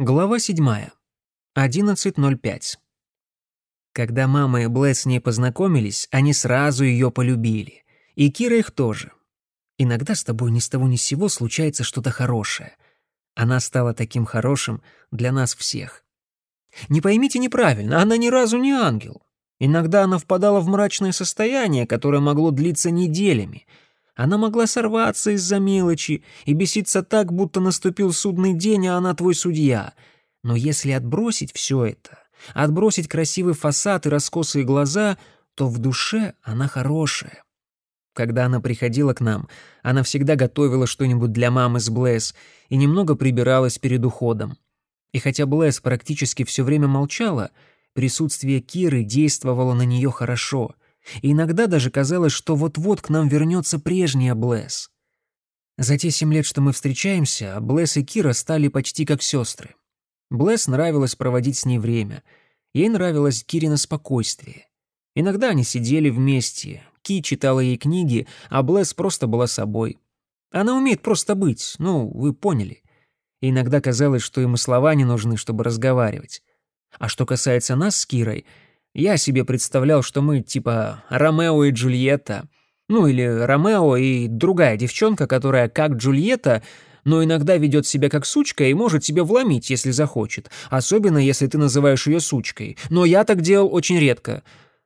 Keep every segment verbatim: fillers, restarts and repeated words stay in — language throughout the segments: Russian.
Глава седьмая. одиннадцать ноль пять. Когда мама и Блэс с ней познакомились, они сразу ее полюбили. И Кира их тоже. Иногда с тобой ни с того ни с сего случается что-то хорошее. Она стала таким хорошим для нас всех. Не поймите неправильно, она ни разу не ангел. Иногда она впадала в мрачное состояние, которое могло длиться неделями. Она могла сорваться из-за мелочи и беситься так, будто наступил судный день, а она твой судья. Но если отбросить все это, отбросить красивый фасад и раскосые глаза, то в душе она хорошая. Когда она приходила к нам, она всегда готовила что-нибудь для мамы с Блэс и немного прибиралась перед уходом. И хотя Блэс практически все время молчала, присутствие Киры действовало на нее хорошо. И иногда даже казалось, что вот-вот к нам вернется прежняя Блэс. За те семь лет, что мы встречаемся, Блэс и Кира стали почти как сестры. Блэс нравилось проводить с ней время. Ей нравилось Кирино спокойствие. Иногда они сидели вместе. Ки читала ей книги, а Блэс просто была собой. Она умеет просто быть, ну, вы поняли. И иногда казалось, что им и слова не нужны, чтобы разговаривать. А что касается нас с Кирой, я себе представлял, что мы типа Ромео и Джульетта. Ну или Ромео и другая девчонка, которая как Джульетта, но иногда ведет себя как сучка и может тебе вломить, если захочет. Особенно, если ты называешь ее сучкой. Но я так делал очень редко.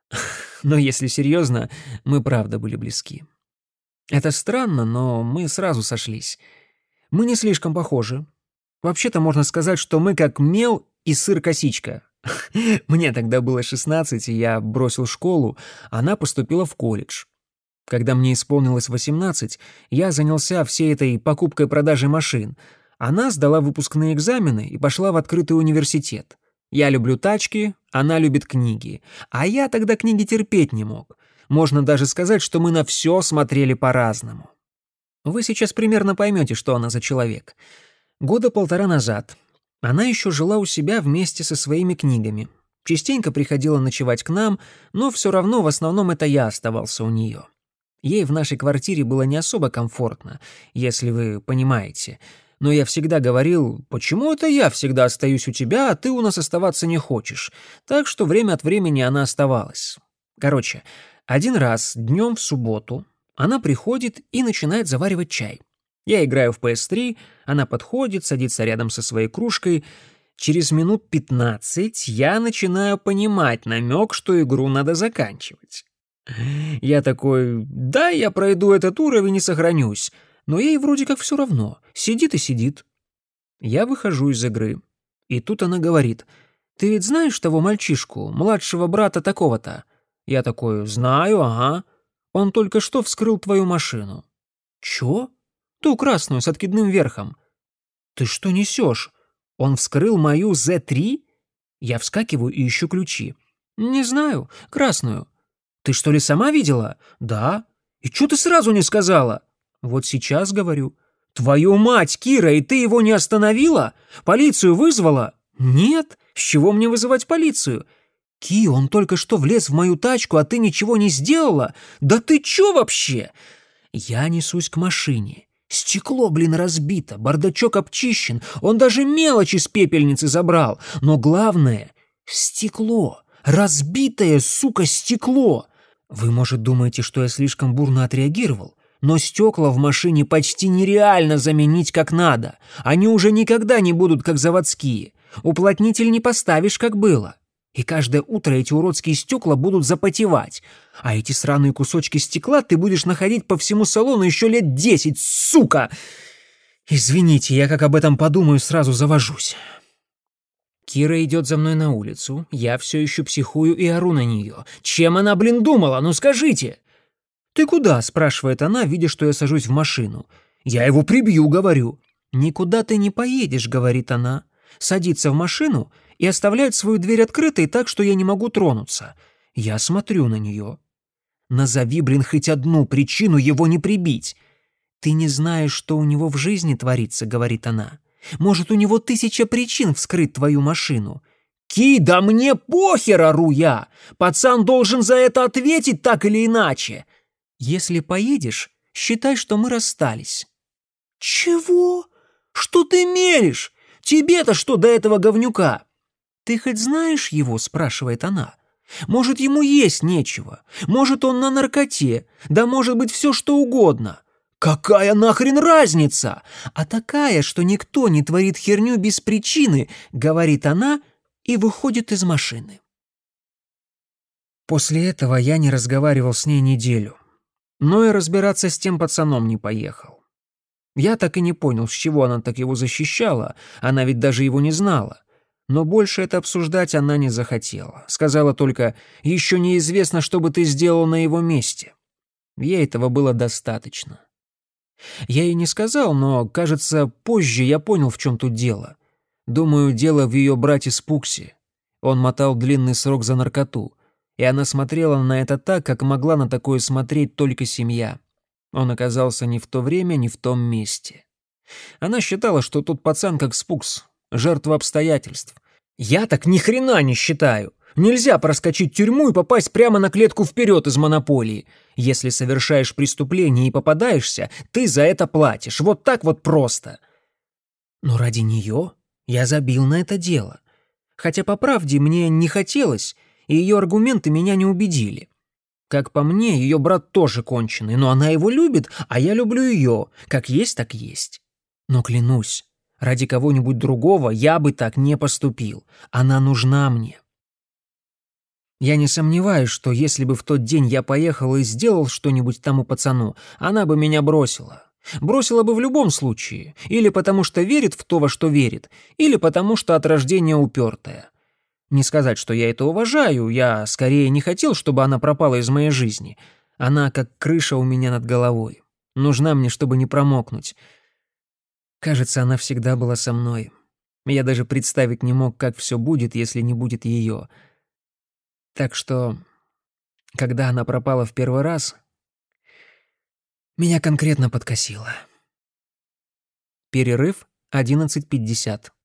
Но если серьезно, мы правда были близки. Это странно, но мы сразу сошлись. Мы не слишком похожи. Вообще-то можно сказать, что мы как мел и сыр-косичка. Мне тогда было шестнадцать, и я бросил школу, она поступила в колледж. Когда мне исполнилось восемнадцать, я занялся всей этой покупкой-продажей машин. Она сдала выпускные экзамены и пошла в открытый университет. Я люблю тачки, она любит книги. А я тогда книги терпеть не мог. Можно даже сказать, что мы на все смотрели по-разному. Вы сейчас примерно поймете, что она за человек. Года полтора назад она еще жила у себя вместе со своими книгами. Частенько приходила ночевать к нам, но все равно в основном это я оставался у нее. Ей в нашей квартире было не особо комфортно, если вы понимаете. Но я всегда говорил, почему это я всегда остаюсь у тебя, а ты у нас оставаться не хочешь. Так что время от времени она оставалась. Короче, один раз днем в субботу она приходит и начинает заваривать чай. Я играю в пи эс три, она подходит, садится рядом со своей кружкой. Через минут пятнадцать я начинаю понимать намек, что игру надо заканчивать. Я такой, да, я пройду этот уровень и сохранюсь. Но ей вроде как все равно, сидит и сидит. Я выхожу из игры, и тут она говорит, «Ты ведь знаешь того мальчишку, младшего брата такого-то?» Я такой, «Знаю, ага. Он только что вскрыл твою машину». «Чё?» «Ту красную с откидным верхом». «Ты что несешь? Он вскрыл мою зет три?» Я вскакиваю и ищу ключи. «Не знаю, красную». «Ты что ли сама видела?» «Да». «И чё ты сразу не сказала?» «Вот сейчас говорю». «Твою мать, Кира, и ты его не остановила? Полицию вызвала?» «Нет. С чего мне вызывать полицию?» «Ки, он только что влез в мою тачку, а ты ничего не сделала? Да ты чё вообще?» Я несусь к машине. Стекло, блин, разбито, бардачок обчищен, он даже мелочи с пепельницы забрал. Но главное — стекло, разбитое, сука, стекло. Вы, может, думаете, что я слишком бурно отреагировал? Но стекла в машине почти нереально заменить как надо. Они уже никогда не будут как заводские. Уплотнитель не поставишь, как было. И каждое утро эти уродские стекла будут запотевать. А эти сраные кусочки стекла ты будешь находить по всему салону еще лет десять, сука! Извините, я как об этом подумаю, сразу завожусь. Кира идет за мной на улицу, я все еще психую и ору на нее. Чем она, блин, думала? Ну скажите! «Ты куда?» — спрашивает она, видя, что я сажусь в машину. «Я его прибью», — говорю. «Никуда ты не поедешь», — говорит она. Садится в машину и оставляет свою дверь открытой так, что я не могу тронуться. Я смотрю на нее. «Назови, блин, хоть одну причину его не прибить». «Ты не знаешь, что у него в жизни творится», — говорит она. «Может, у него тысяча причин вскрыть твою машину». «Ки, да мне похер, ору я! Пацан должен за это ответить так или иначе!» «Если поедешь, считай, что мы расстались». «Чего? Что ты мелешь? Тебе-то что до этого говнюка?» «Ты хоть знаешь его?» — спрашивает она. «Может, ему есть нечего? Может, он на наркоте? Да может быть все что угодно». «Какая нахрен разница?» «А такая, что никто не творит херню без причины», — говорит она и выходит из машины. После этого я не разговаривал с ней неделю, но и разбираться с тем пацаном не поехал. Я так и не понял, с чего она так его защищала, она ведь даже его не знала. Но больше это обсуждать она не захотела. Сказала только: «Еще неизвестно, что бы ты сделал на его месте». Ей этого было достаточно. Я ей не сказал, но, кажется, позже я понял, в чем тут дело. Думаю, дело в ее брате Спуксе. Он мотал длинный срок за наркоту, и она смотрела на это так, как могла на такое смотреть только семья. Он оказался не в то время, не в том месте. Она считала, что тот пацан как Спукс, жертва обстоятельств. Я так ни хрена не считаю. Нельзя проскочить тюрьму и попасть прямо на клетку вперед из монополии. Если совершаешь преступление и попадаешься, ты за это платишь. Вот так вот просто. Но ради нее я забил на это дело. Хотя, по правде, мне не хотелось, и ее аргументы меня не убедили. Как по мне, ее брат тоже конченый, но она его любит, а я люблю ее. Как есть, так есть. Но клянусь, ради кого-нибудь другого я бы так не поступил. Она нужна мне. Я не сомневаюсь, что если бы в тот день я поехал и сделал что-нибудь тому пацану, она бы меня бросила. Бросила бы в любом случае. Или потому что верит в то, во что верит, или потому что от рождения упертая. Не сказать, что я это уважаю, я скорее не хотел, чтобы она пропала из моей жизни. Она как крыша у меня над головой. Нужна мне, чтобы не промокнуть. Кажется, она всегда была со мной. Я даже представить не мог, как все будет, если не будет ее. Так что, когда она пропала в первый раз, меня конкретно подкосило. Перерыв одиннадцать пятьдесят.